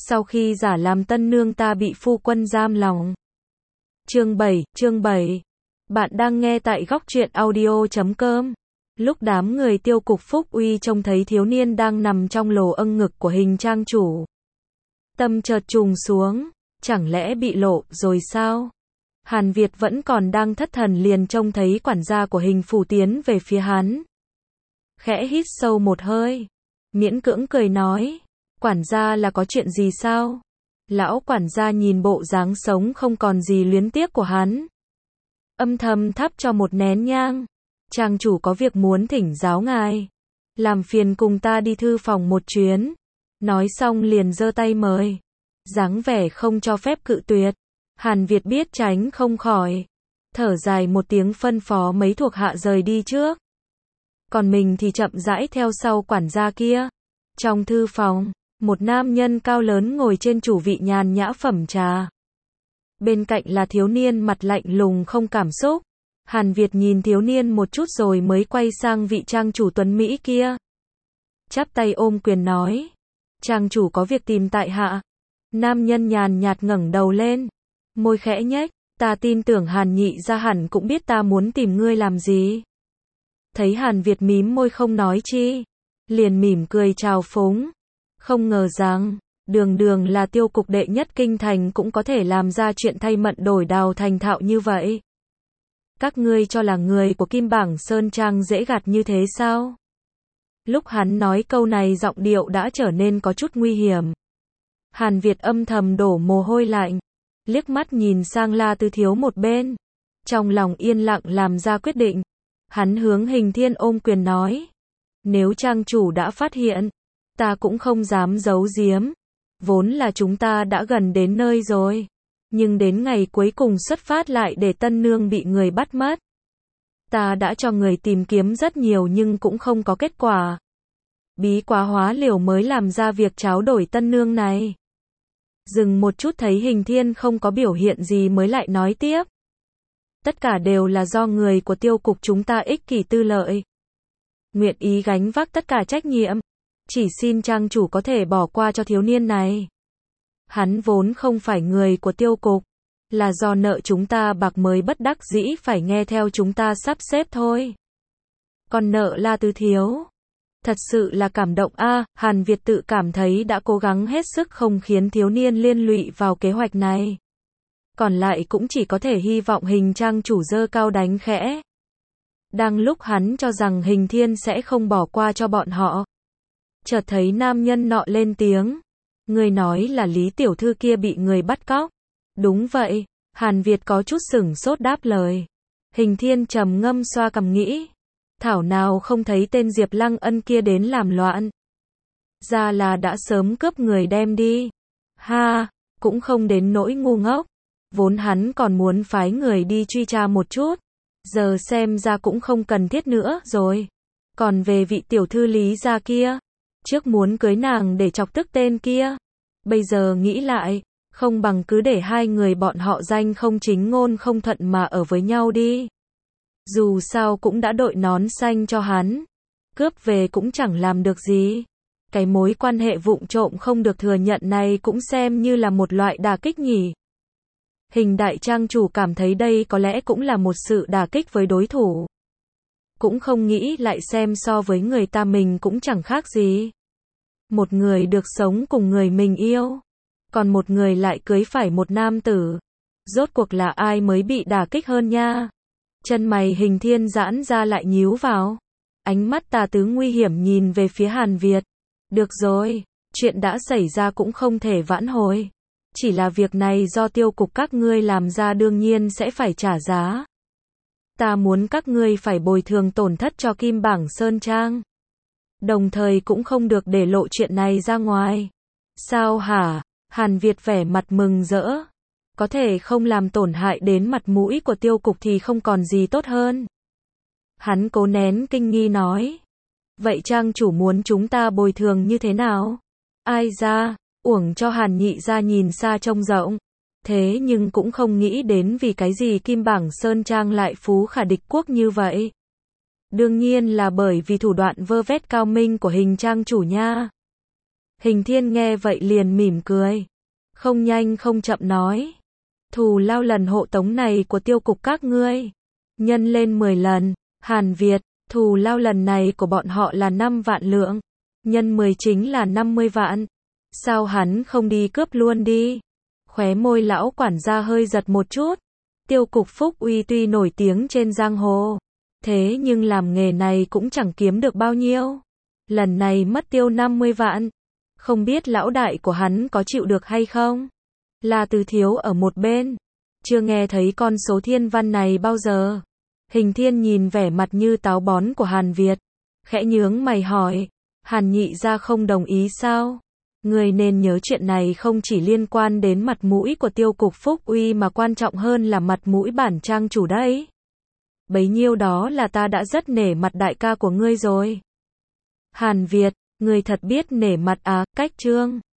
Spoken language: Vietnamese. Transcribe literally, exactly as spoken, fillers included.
Sau khi giả làm tân nương ta bị phu quân giam lòng. Chương bảy, chương bảy. Bạn đang nghe tại góc truyện audio chấm com. Lúc đám người Tiêu cục Phúc Uy trông thấy thiếu niên đang nằm trong lồ âng ngực của hình trang chủ, tâm chợt trùng xuống, chẳng lẽ bị lộ rồi sao? Hàn Việt vẫn còn đang thất thần liền trông thấy quản gia của hình phủ tiến về phía hắn. Khẽ hít sâu một hơi, miễn cưỡng cười nói, quản gia là có chuyện gì sao? Lão quản gia nhìn bộ dáng sống không còn gì luyến tiếc của hắn, âm thầm thắp cho một nén nhang. Trang chủ có việc muốn thỉnh giáo ngài, làm phiền cùng ta đi thư phòng một chuyến. Nói xong liền giơ tay mời, dáng vẻ không cho phép cự tuyệt. Hàn Việt biết tránh không khỏi, thở dài một tiếng phân phó mấy thuộc hạ rời đi trước, còn mình thì chậm rãi theo sau quản gia kia. Trong thư phòng, một nam nhân cao lớn ngồi trên chủ vị nhàn nhã phẩm trà, bên cạnh là thiếu niên mặt lạnh lùng không cảm xúc. Hàn Việt nhìn thiếu niên một chút rồi mới quay sang vị trang chủ tuấn Mỹ kia, chắp tay ôm quyền nói, trang chủ có việc tìm tại hạ. Nam nhân nhàn nhạt ngẩng đầu lên, môi khẽ nhếch, ta tin tưởng Hàn nhị gia hẳn cũng biết ta muốn tìm ngươi làm gì. Thấy Hàn Việt mím môi không nói chi, liền mỉm cười chào phúng, không ngờ rằng, đường đường là tiêu cục đệ nhất kinh thành cũng có thể làm ra chuyện thay mận đổi đào thành thạo như vậy. Các ngươi cho là người của Kim Bảng Sơn Trang dễ gạt như thế sao? Lúc hắn nói câu này giọng điệu đã trở nên có chút nguy hiểm. Hàn Việt âm thầm đổ mồ hôi lạnh, liếc mắt nhìn sang La Tư Thiếu một bên, trong lòng yên lặng làm ra quyết định. Hắn hướng Hình Thiên ôm quyền nói, nếu trang chủ đã phát hiện, ta cũng không dám giấu giếm. Vốn là chúng ta đã gần đến nơi rồi, nhưng đến ngày cuối cùng xuất phát lại để tân nương bị người bắt mất. Ta đã cho người tìm kiếm rất nhiều nhưng cũng không có kết quả. Bí quá hóa liều mới làm ra việc tráo đổi tân nương này. Dừng một chút thấy Hình Thiên không có biểu hiện gì mới lại nói tiếp. Tất cả đều là do người của tiêu cục chúng ta ích kỷ tư lợi, nguyện ý gánh vác tất cả trách nhiệm. Chỉ xin trang chủ có thể bỏ qua cho thiếu niên này. Hắn vốn không phải người của tiêu cục, là do nợ chúng ta bạc mới bất đắc dĩ phải nghe theo chúng ta sắp xếp thôi. Còn nợ La Tư Thiếu, thật sự là cảm động a. À, Hàn Việt tự cảm thấy đã cố gắng hết sức không khiến thiếu niên liên lụy vào kế hoạch này. Còn lại cũng chỉ có thể hy vọng Hình trang chủ giơ cao đánh khẽ. Đang lúc hắn cho rằng Hình Thiên sẽ không bỏ qua cho bọn họ, chợt thấy nam nhân nọ lên tiếng, người nói là Lý tiểu thư kia bị người bắt cóc. Đúng vậy. Hàn Việt có chút sửng sốt đáp lời. Hình Thiên trầm ngâm xoa cằm nghĩ, thảo nào không thấy tên Diệp Lăng Ân kia đến làm loạn, ra là đã sớm cướp người đem đi. Ha, cũng không đến nỗi ngu ngốc, vốn hắn còn muốn phái người đi truy tra một chút, giờ xem ra cũng không cần thiết nữa rồi. Còn về vị tiểu thư Lý gia kia, trước muốn cưới nàng để chọc tức tên kia, bây giờ nghĩ lại, không bằng cứ để hai người bọn họ danh không chính ngôn không thuận mà ở với nhau đi. Dù sao cũng đã đội nón xanh cho hắn, cướp về cũng chẳng làm được gì. Cái mối quan hệ vụng trộm không được thừa nhận này cũng xem như là một loại đả kích nhỉ. Hình đại trang chủ cảm thấy đây có lẽ cũng là một sự đả kích với đối thủ. Cũng không nghĩ lại xem so với người ta mình cũng chẳng khác gì. Một người được sống cùng người mình yêu, còn một người lại cưới phải một nam tử. Rốt cuộc là ai mới bị đả kích hơn nha? Chân mày Hình Thiên giãn ra lại nhíu vào, ánh mắt tà tứ nguy hiểm nhìn về phía Hàn Việt. Được rồi, chuyện đã xảy ra cũng không thể vãn hồi. Chỉ là việc này do tiêu cục các ngươi làm ra đương nhiên sẽ phải trả giá. Ta muốn các ngươi phải bồi thường tổn thất cho Kim Bảng Sơn Trang. Đồng thời cũng không được để lộ chuyện này ra ngoài. Sao hả? Hàn Việt vẻ mặt mừng rỡ. Có thể không làm tổn hại đến mặt mũi của tiêu cục thì không còn gì tốt hơn. Hắn cố nén kinh nghi nói. Vậy trang chủ muốn chúng ta bồi thường như thế nào? Ai ra, uổng cho Hàn nhị gia nhìn xa trông rộng. Thế nhưng cũng không nghĩ đến vì cái gì Kim Bảng Sơn Trang lại phú khả địch quốc như vậy. Đương nhiên là bởi vì thủ đoạn vơ vét cao minh của Hình trang chủ nha. Hình Thiên nghe vậy liền mỉm cười. Không nhanh không chậm nói. Thù lao lần hộ tống này của tiêu cục các ngươi. Nhân lên mười lần. Hàn Việt, thù lao lần này của bọn họ là năm vạn lượng. Nhân mười chính là năm mươi vạn. Sao hắn không đi cướp luôn đi? Khóe môi lão quản gia hơi giật một chút. Tiêu cục Phúc Uy tuy nổi tiếng trên giang hồ, thế nhưng làm nghề này cũng chẳng kiếm được bao nhiêu. Lần này mất tiêu năm mươi vạn. Không biết lão đại của hắn có chịu được hay không? La Từ Thiếu ở một bên. Chưa nghe thấy con số thiên văn này bao giờ. Hình Thiên nhìn vẻ mặt như táo bón của Hàn Việt. Khẽ nhướng mày hỏi. Hàn nhị gia không đồng ý sao? Người nên nhớ chuyện này không chỉ liên quan đến mặt mũi của tiêu cục Phúc Uy mà quan trọng hơn là mặt mũi bản trang chủ đấy. Bấy nhiêu đó là ta đã rất nể mặt đại ca của ngươi rồi. Hàn Việt, ngươi thật biết nể mặt à, cách trương.